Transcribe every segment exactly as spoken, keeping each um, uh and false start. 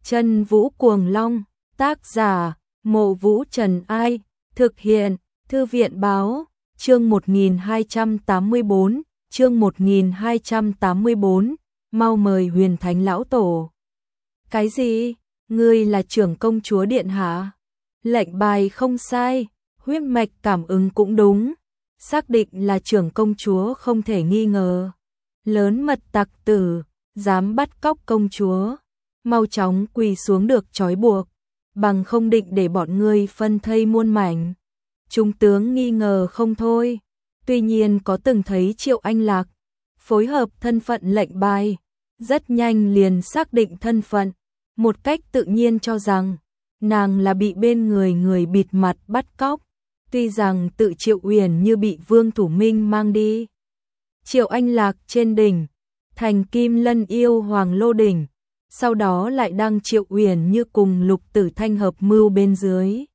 Chân Vũ Cuồng Long, tác giả, Mộ Vũ Trần Ai, thực hiện, Thư viện Báo, chương một nghìn hai trăm tám mươi bốn, chương một nghìn hai trăm tám mươi bốn, mau mời Huyền Thánh Lão Tổ. Cái gì? Ngươi là trưởng công chúa điện hạ? Lệnh bài không sai, huyết mạch cảm ứng cũng đúng, xác định là trưởng công chúa không thể nghi ngờ. Lớn mật tặc tử, dám bắt cóc công chúa, mau chóng quỳ xuống được trói buộc, bằng không định để bọn ngươi phân thây muôn mảnh. Trung tướng nghi ngờ không thôi, tuy nhiên có từng thấy Triệu Anh Lạc, phối hợp thân phận lệnh bài, rất nhanh liền xác định thân phận, một cách tự nhiên cho rằng nàng là bị bên người người bịt mặt bắt cóc, tuy rằng tự Triệu Uyển như bị Vương Thủ Minh mang đi. Triệu Anh Lạc trên đỉnh, thành Kim Lân yêu Hoàng Lô đỉnh, sau đó lại đăng Triệu Uyển như cùng Lục Tử Thanh hợp mưu bên dưới.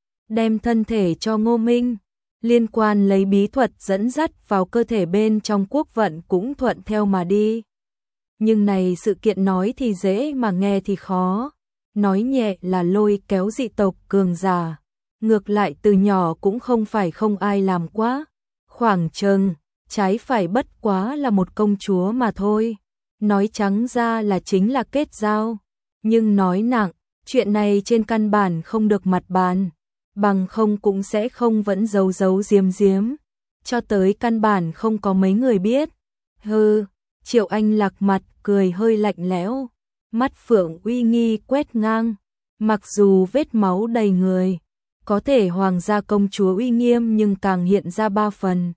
Đem thân thể cho Ngô Minh, liên quan lấy bí thuật dẫn dắt vào cơ thể bên trong quốc vận cũng thuận theo mà đi. Nhưng này sự kiện nói thì dễ mà nghe thì khó, nói nhẹ là lôi kéo dị tộc cường giả, ngược lại từ nhỏ cũng không phải không ai làm quá, khoảng chừng trái phải bất quá là một công chúa mà thôi, nói trắng ra là chính là kết giao, nhưng nói nặng, chuyện này trên căn bản không được mặt bàn, bằng không cũng sẽ không vẫn giấu giấu giếm giếm, cho tới căn bản không có mấy người biết. Hừ, Triệu Anh Lạc mặt cười hơi lạnh lẽo, mắt phượng uy nghi quét ngang, mặc dù vết máu đầy người, có thể hoàng gia công chúa uy nghiêm nhưng càng hiện ra ba phần.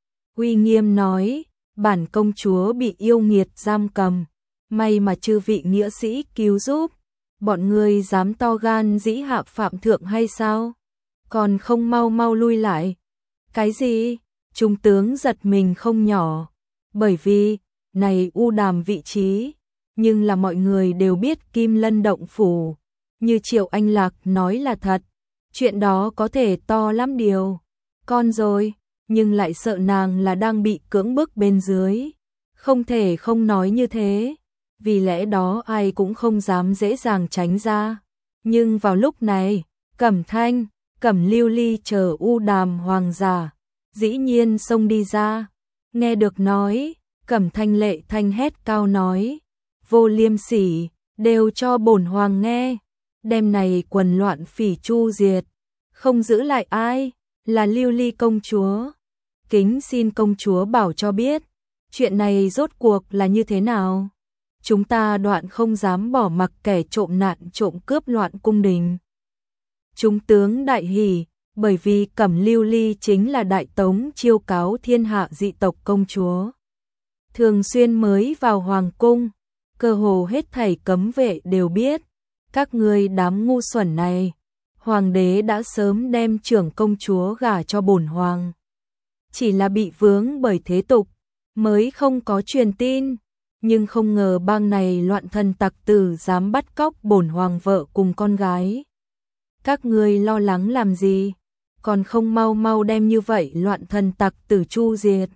Uy nghiêm nói, bản công chúa bị yêu nghiệt giam cầm, may mà chư vị nghĩa sĩ cứu giúp, bọn ngươi dám to gan dĩ hạ phạm thượng hay sao? Còn không mau mau lui lại. Cái gì? Trung tướng giật mình không nhỏ, bởi vì này u đàm vị trí, nhưng là mọi người đều biết Kim Lân động phủ, như Triệu Anh Lạc nói là thật, chuyện đó có thể to lắm điều. Con rồi, nhưng lại sợ nàng là đang bị cưỡng bức bên dưới, không thể không nói như thế, vì lẽ đó ai cũng không dám dễ dàng tránh ra. Nhưng vào lúc này, Cẩm Thanh, Cẩm Lưu Ly chờ u đàm hoàng giả, dĩ nhiên xông đi ra, nghe được nói, Cẩm Thanh lệ thanh hét cao nói, vô liêm sỉ, đều cho bổn hoàng nghe, đêm này quần loạn phỉ chu diệt, không giữ lại ai, là Lưu Ly công chúa. Kính xin công chúa bảo cho biết, chuyện này rốt cuộc là như thế nào? Chúng ta đoạn không dám bỏ mặc kẻ trộm nạn trộm cướp loạn cung đình. Trung tướng đại hỉ, bởi vì Cẩm Lưu Ly chính là đại tống chiêu cáo thiên hạ dị tộc công chúa. Thường xuyên mới vào hoàng cung, cơ hồ hết thảy cấm vệ đều biết, các ngươi đám ngu xuẩn này, hoàng đế đã sớm đem trưởng công chúa gả cho bổn hoàng. Chỉ là bị vướng bởi thế tục, mới không có truyền tin, nhưng không ngờ bang này loạn thần tặc tử dám bắt cóc bổn hoàng vợ cùng con gái. Các ngươi lo lắng làm gì, còn không mau mau đem như vậy loạn thần tặc tử chu diệt.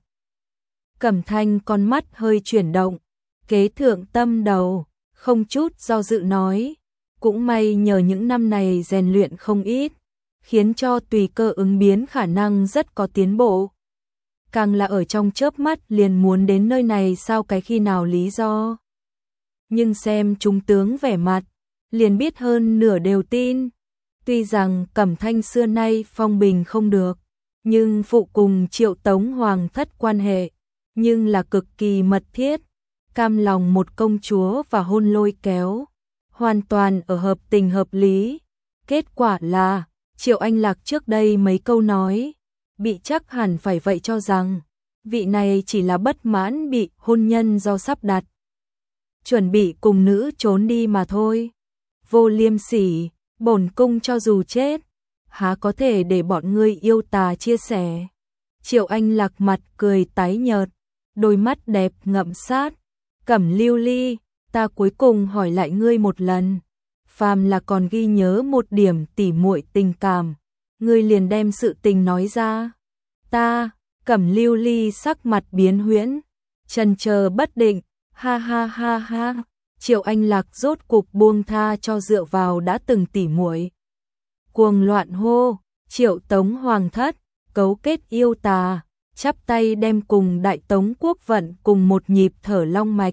Cẩm Thanh con mắt hơi chuyển động, kế thượng tâm đầu, không chút do dự nói, cũng may nhờ những năm này rèn luyện không ít, khiến cho tùy cơ ứng biến khả năng rất có tiến bộ. Càng là ở trong chớp mắt liền muốn đến nơi này sao cái khi nào lý do. Nhưng xem trung tướng vẻ mặt, liền biết hơn nửa đều tin. Tuy rằng Cẩm Thanh xưa nay phong bình không được, nhưng phụ cùng Triệu Tống Hoàng thất quan hệ, nhưng là cực kỳ mật thiết, cam lòng một công chúa và hôn lôi kéo, hoàn toàn ở hợp tình hợp lý. Kết quả là, Triệu Anh Lạc trước đây mấy câu nói, bị chắc hẳn phải vậy cho rằng, vị này chỉ là bất mãn bị hôn nhân do sắp đặt, chuẩn bị cùng nữ trốn đi mà thôi. Vô liêm sỉ, bổn cung cho dù chết, há có thể để bọn ngươi yêu tà chia sẻ. Triệu Anh Lạc mặt cười tái nhợt, đôi mắt đẹp ngậm sát. Cẩm Lưu Ly, ta cuối cùng hỏi lại ngươi một lần, phàm là còn ghi nhớ một điểm tỉ muội tình cảm, ngươi liền đem sự tình nói ra. Ta, Cẩm Lưu Ly sắc mặt biến huyễn, chần chờ bất định, ha ha ha ha, Triệu Anh Lạc rốt cục buông tha cho dựa vào đã từng tỉ muội. Cuồng loạn hô, Triệu Tống Hoàng thất, cấu kết yêu tà, chắp tay đem cùng Đại Tống quốc vận cùng một nhịp thở long mạch.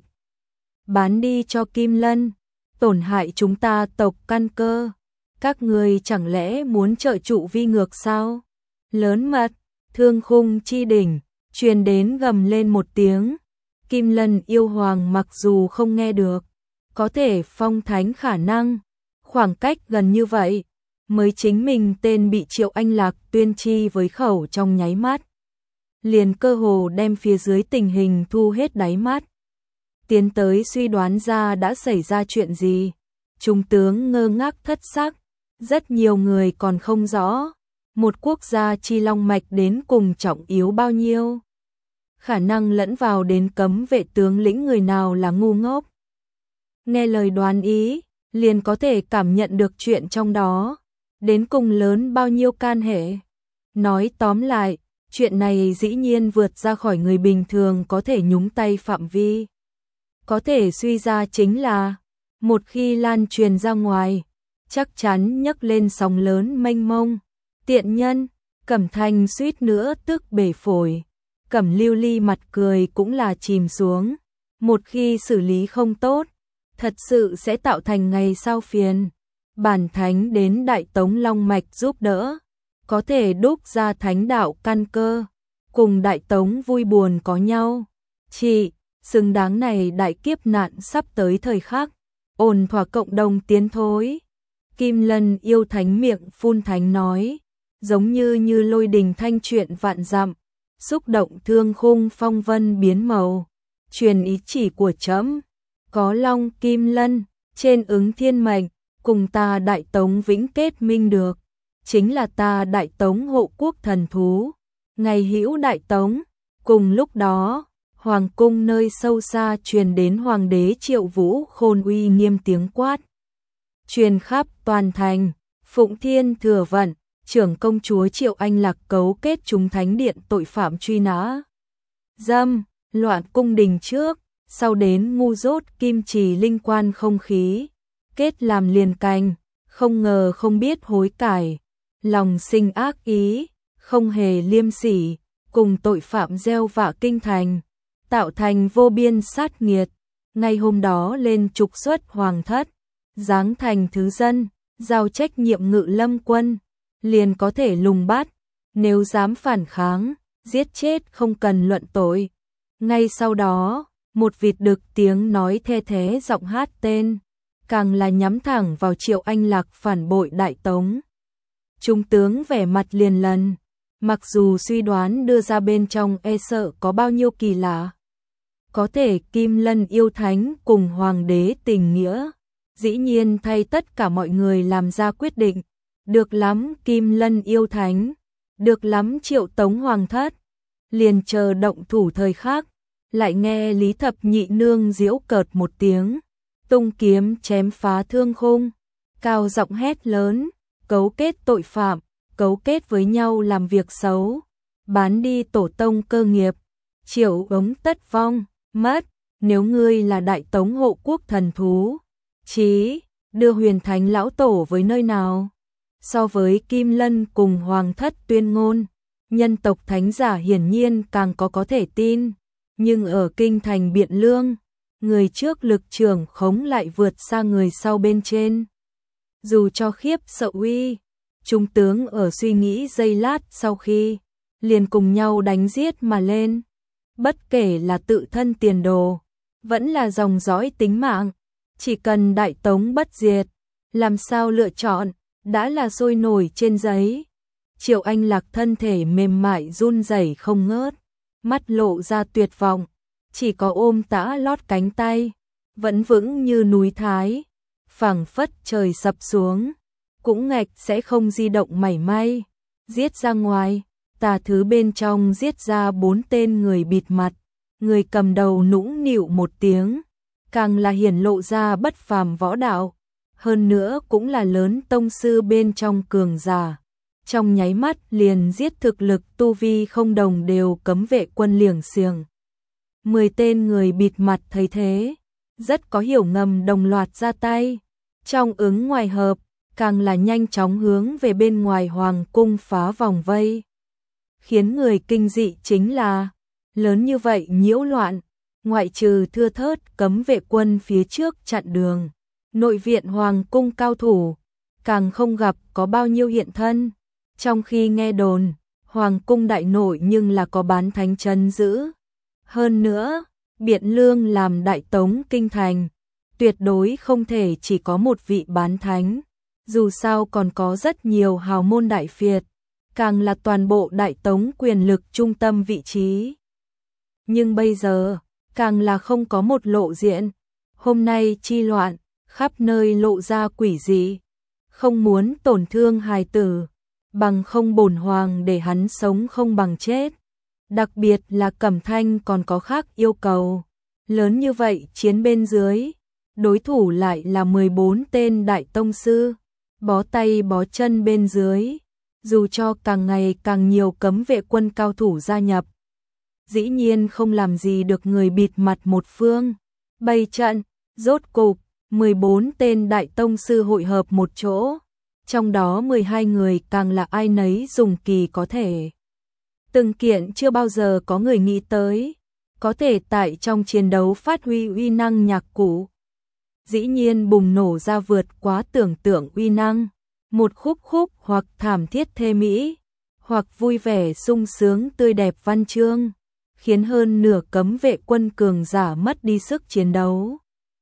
Bán đi cho Kim Lân, tổn hại chúng ta tộc căn cơ. Các người chẳng lẽ muốn trợ trụ vi ngược sao? Lớn mật, Thương Khung chi đỉnh, truyền đến gầm lên một tiếng. Kim Lân yêu hoàng mặc dù không nghe được, có thể phong thánh khả năng, khoảng cách gần như vậy, mới chính mình tên bị Triệu Anh Lạc tuyên chi với khẩu trong nháy mắt. Liền cơ hồ đem phía dưới tình hình thu hết đáy mắt. Tiến tới suy đoán ra đã xảy ra chuyện gì. Trung tướng ngơ ngác thất sắc, rất nhiều người còn không rõ, một quốc gia chi long mạch đến cùng trọng yếu bao nhiêu. Khả năng lẫn vào đến cấm vệ tướng lĩnh người nào là ngu ngốc. Nghe lời đoán ý, liền có thể cảm nhận được chuyện trong đó, đến cùng lớn bao nhiêu can hệ. Nói tóm lại, chuyện này dĩ nhiên vượt ra khỏi người bình thường có thể nhúng tay phạm vi. Có thể suy ra chính là, một khi lan truyền ra ngoài, chắc chắn nhấc lên sóng lớn mênh mông. Tiện nhân, Cẩm Thành suýt nữa tức bể phổi. Cẩm Lưu Ly mặt cười cũng là chìm xuống. Một khi xử lý không tốt, thật sự sẽ tạo thành ngày sau phiền. Bản thánh đến Đại Tống Long Mạch giúp đỡ, có thể đúc ra thánh đạo căn cơ, cùng Đại Tống vui buồn có nhau. Chị, xứng đáng này đại kiếp nạn sắp tới thời khắc, ổn thỏa cộng đồng tiến thối. Kim Lân yêu thánh miệng phun thánh nói, giống như như lôi đình thanh truyện vạn dặm, xúc động Thương Khung phong vân biến màu, truyền ý chỉ của trẫm, có long Kim Lân, trên ứng thiên mệnh, cùng ta Đại Tống vĩnh kết minh được, chính là ta Đại Tống hộ quốc thần thú, ngày hữu Đại Tống. Cùng lúc đó, hoàng cung nơi sâu xa truyền đến hoàng đế Triệu Vũ khôn uy nghiêm tiếng quát. Truyền khắp toàn thành, Phụng Thiên thừa vận, trưởng công chúa Triệu Anh Lạc cấu kết chúng thánh điện tội phạm truy nã. Dâm, loạn cung đình trước, sau đến ngu dốt kim trì linh quan không khí, kết làm liền canh, không ngờ không biết hối cải, lòng sinh ác ý, không hề liêm sỉ, cùng tội phạm gieo vạ kinh thành, tạo thành vô biên sát nghiệt. Ngay hôm đó lên trục xuất hoàng thất, giáng thành thứ dân, giao trách nhiệm ngự lâm quân, liền có thể lùng bắt, nếu dám phản kháng, giết chết không cần luận tội. Ngay sau đó, một vịt đực tiếng nói the thế giọng hát tên, càng là nhắm thẳng vào Triệu Anh Lạc phản bội Đại Tống. Trung tướng vẻ mặt liền lần, mặc dù suy đoán đưa ra bên trong e sợ có bao nhiêu kỳ lạ. Có thể Kim Lân yêu thánh cùng hoàng đế tình nghĩa, dĩ nhiên thay tất cả mọi người làm ra quyết định. Được lắm Kim Lân yêu thánh, được lắm Triệu Tống hoàng thất, liền chờ động thủ thời khắc, lại nghe Lý Thập Nhị nương giễu cợt một tiếng, tung kiếm chém phá Thương Khung, cao giọng hét lớn, cấu kết tội phạm, cấu kết với nhau làm việc xấu, bán đi tổ tông cơ nghiệp, Triệu ống tất vong, mất, nếu ngươi là Đại Tống hộ quốc thần thú, chí, đưa huyền thánh lão tổ với nơi nào? So với Kim Lân cùng hoàng thất tuyên ngôn, nhân tộc thánh giả hiển nhiên càng có có thể tin, nhưng ở kinh thành Biện Lương, người trước lực trưởng khống lại vượt xa người sau bên trên. Dù cho khiếp sợ uy, trung tướng ở suy nghĩ giây lát sau khi, liền cùng nhau đánh giết mà lên. Bất kể là tự thân tiền đồ, vẫn là dòng dõi tính mạng, chỉ cần Đại Tống bất diệt, làm sao lựa chọn, đã là sôi nổi trên giấy. Triệu Anh Lạc thân thể mềm mại run rẩy không ngớt, mắt lộ ra tuyệt vọng, chỉ có ôm tã lót cánh tay, vẫn vững như núi Thái, phảng phất trời sập xuống, cũng ngạch sẽ không di động mảy may. Giết ra ngoài, tà thứ bên trong giết ra bốn tên người bịt mặt, người cầm đầu nũng nịu một tiếng, càng là hiển lộ ra bất phàm võ đạo, hơn nữa cũng là lớn tông sư bên trong cường giả. Trong nháy mắt liền giết thực lực tu vi không đồng đều cấm vệ quân liềng xiềng. Mười tên người bịt mặt thấy thế, rất có hiểu ngầm đồng loạt ra tay. Trong ứng ngoài hợp, càng là nhanh chóng hướng về bên ngoài hoàng cung phá vòng vây. Khiến người kinh dị chính là, lớn như vậy nhiễu loạn, ngoại trừ thưa thớt cấm vệ quân phía trước chặn đường, nội viện hoàng cung cao thủ, càng không gặp có bao nhiêu hiện thân. Trong khi nghe đồn, hoàng cung đại nội nhưng là có bán thánh trấn giữ. Hơn nữa, Biện Lương làm đại tống kinh thành, tuyệt đối không thể chỉ có một vị bán thánh, dù sao còn có rất nhiều hào môn đại phiệt, càng là toàn bộ đại tống quyền lực trung tâm vị trí. Nhưng bây giờ, càng là không có một lộ diện, hôm nay chi loạn, khắp nơi lộ ra quỷ dị, không muốn tổn thương hài tử, bằng không bổn hoàng để hắn sống không bằng chết. Đặc biệt là Cẩm Thanh còn có khác yêu cầu, lớn như vậy chiến bên dưới, đối thủ lại là mười bốn tên đại tông sư, bó tay bó chân bên dưới, dù cho càng ngày càng nhiều cấm vệ quân cao thủ gia nhập. Dĩ nhiên không làm gì được người bịt mặt một phương, bày trận, rốt cục, mười bốn tên đại tông sư hội hợp một chỗ, trong đó mười hai người càng là ai nấy dùng kỳ có thể. Từng kiện chưa bao giờ có người nghĩ tới, có thể tại trong chiến đấu phát huy uy năng nhạc cụ. Dĩ nhiên bùng nổ ra vượt quá tưởng tượng uy năng, một khúc khúc hoặc thảm thiết thê mỹ, hoặc vui vẻ sung sướng tươi đẹp văn chương, khiến hơn nửa cấm vệ quân cường giả mất đi sức chiến đấu.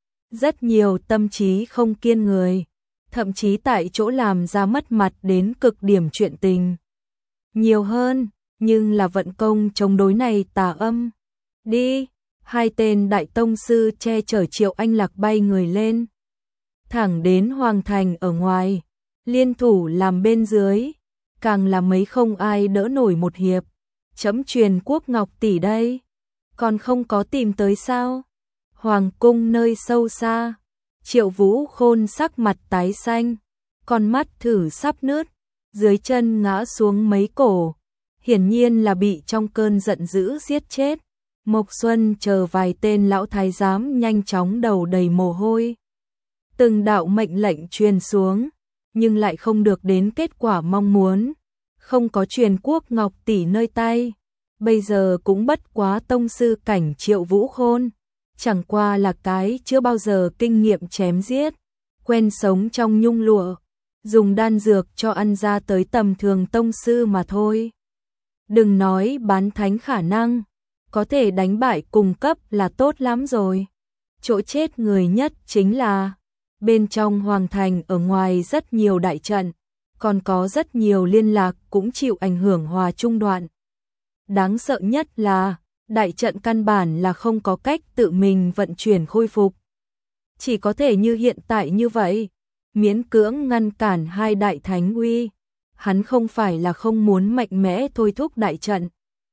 Rất nhiều tâm trí không kiên người, thậm chí tại chỗ làm ra mất mặt đến cực điểm chuyện tình. Nhiều hơn, nhưng là vận công chống đối này tà âm. Đi, hai tên đại tông sư che chở Triệu Anh Lạc bay người lên. Thẳng đến hoàng thành ở ngoài, liên thủ làm bên dưới, càng là mấy không ai đỡ nổi một hiệp. Chấm truyền quốc ngọc tỷ đây, còn không có tìm tới sao? Hoàng cung nơi sâu xa, Triệu Vũ Khôn sắc mặt tái xanh, con mắt thử sắp nứt, dưới chân ngã xuống mấy cổ, hiển nhiên là bị trong cơn giận dữ giết chết. Mộc Xuân chờ vài tên lão thái giám nhanh chóng đầu đầy mồ hôi. Từng đạo mệnh lệnh truyền xuống, nhưng lại không được đến kết quả mong muốn. Không có truyền quốc ngọc tỷ nơi tay, bây giờ cũng bất quá tông sư cảnh Triệu Vũ Khôn, chẳng qua là cái chưa bao giờ kinh nghiệm chém giết, quen sống trong nhung lụa, dùng đan dược cho ăn ra tới tầm thường tông sư mà thôi. Đừng nói bán thánh khả năng, có thể đánh bại cùng cấp là tốt lắm rồi. Chỗ chết người nhất chính là bên trong hoàng thành ở ngoài rất nhiều đại trận, còn có rất nhiều liên lạc cũng chịu ảnh hưởng hòa trung đoạn. Đáng sợ nhất là, đại trận căn bản là không có cách tự mình vận chuyển khôi phục. Chỉ có thể như hiện tại như vậy, miễn cưỡng ngăn cản hai đại thánh uy. Hắn không phải là không muốn mạnh mẽ thôi thúc đại trận.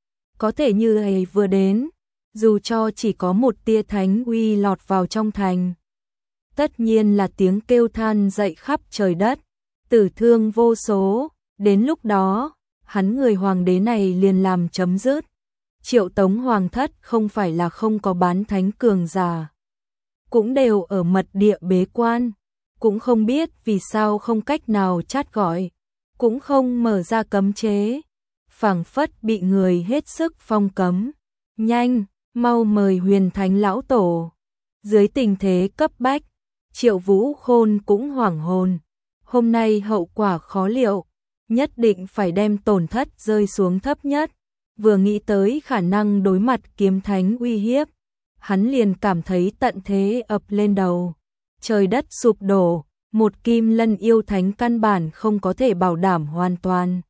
Có thể như này vừa đến, dù cho chỉ có một tia thánh uy lọt vào trong thành. Tất nhiên là tiếng kêu than dậy khắp trời đất, tử thương vô số, đến lúc đó, hắn người hoàng đế này liền làm chấm dứt. Triệu Tống hoàng thất không phải là không có bán thánh cường giả, cũng đều ở mật địa bế quan, cũng không biết vì sao không cách nào chát gọi, cũng không mở ra cấm chế, phảng phất bị người hết sức phong cấm. Nhanh, mau mời Huyền Thánh lão tổ. Dưới tình thế cấp bách, Triệu Vũ Khôn cũng hoảng hồn. Hôm nay hậu quả khó liệu, nhất định phải đem tổn thất rơi xuống thấp nhất. Vừa nghĩ tới khả năng đối mặt kiếm thánh uy hiếp, hắn liền cảm thấy tận thế ập lên đầu. Trời đất sụp đổ, một kim lân yêu thánh căn bản không có thể bảo đảm hoàn toàn.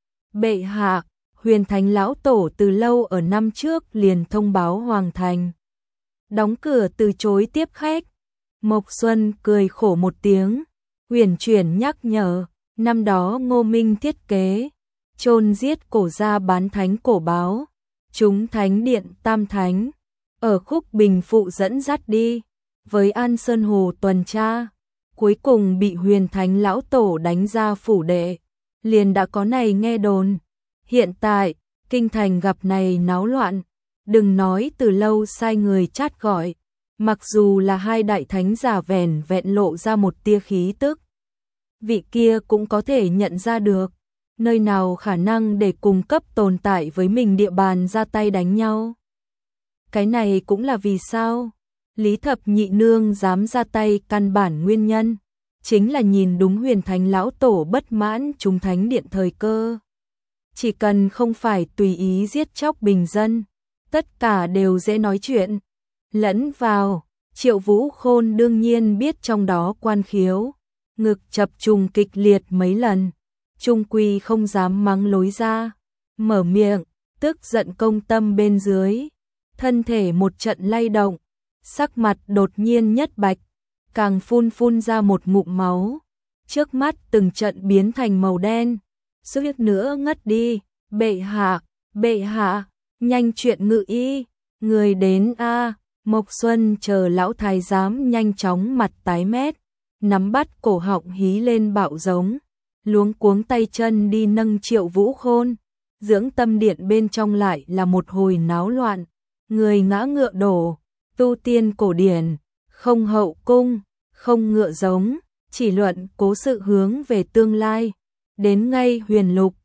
Bệ hạ, Huyền Thánh lão tổ từ lâu ở năm trước liền thông báo hoàng thành, đóng cửa từ chối tiếp khách. Mộc Xuân cười khổ một tiếng, huyền chuyển nhắc nhở, năm đó Ngô Minh thiết kế chôn giết cổ gia bán thánh cổ báo, chúng thánh điện tam thánh, ở khúc bình phụ dẫn dắt đi, với An Sơn Hồ tuần tra, cuối cùng bị Huyền Thánh lão tổ đánh ra phủ đệ, liền đã có này nghe đồn. Hiện tại, kinh thành gặp này náo loạn, đừng nói từ lâu sai người chát gọi, mặc dù là hai đại thánh giả vẻn vẹn lộ ra một tia khí tức. Vị kia cũng có thể nhận ra được, nơi nào khả năng để cùng cấp tồn tại với mình địa bàn ra tay đánh nhau. Cái này cũng là vì sao Lý Thập Nhị Nương dám ra tay, căn bản nguyên nhân chính là nhìn đúng Huyền Thánh lão tổ bất mãn chúng thánh điện thời cơ. Chỉ cần không phải tùy ý giết chóc bình dân, tất cả đều dễ nói chuyện. Lẫn vào, Triệu Vũ Khôn đương nhiên biết trong đó quan khiếu, ngực chập trùng kịch liệt mấy lần, trung quy không dám mắng lối ra, mở miệng, tức giận công tâm bên dưới, thân thể một trận lay động, sắc mặt đột nhiên nhất bạch, càng phun phun ra một ngụm máu, trước mắt từng trận biến thành màu đen, suýt nữa ngất đi. Bệ hạ, bệ hạ, nhanh chuyện ngự y, người đến a. Mộc Xuân chờ lão thái giám nhanh chóng mặt tái mét, nắm bắt cổ họng hí lên bạo giống, luống cuống tay chân đi nâng Triệu Vũ Khôn. Dưỡng tâm điện bên trong lại là một hồi náo loạn, người ngã ngựa đổ, tu tiên cổ điển, không hậu cung, không ngựa giống, chỉ luận cố sự hướng về tương lai. Đến ngay Huyền Lục,